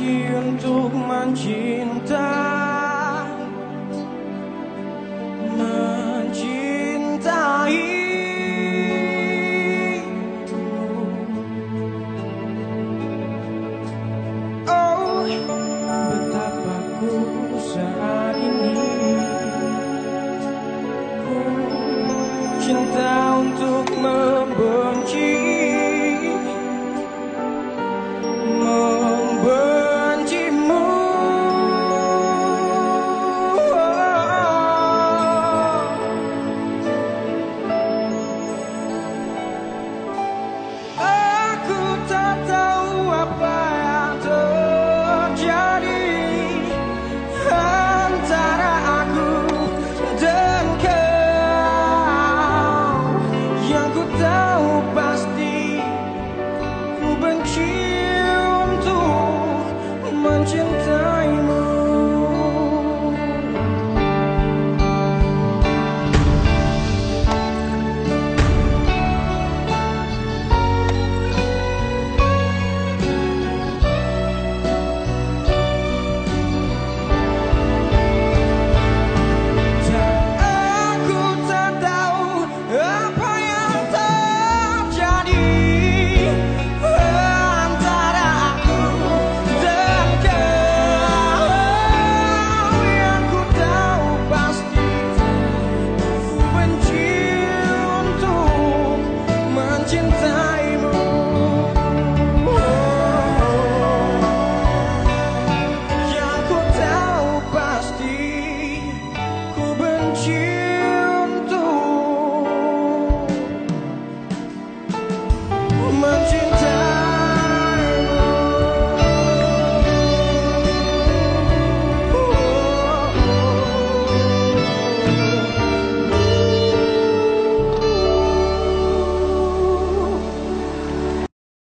benci untuk mencinta, mencintai. Oh, betapa ku saat ini ku cinta untuk membenci, membencimu. Aku tak tahu apa yang terjadi antara aku dan kau. Yang ku tahu pasti ku benci untuk mencintai.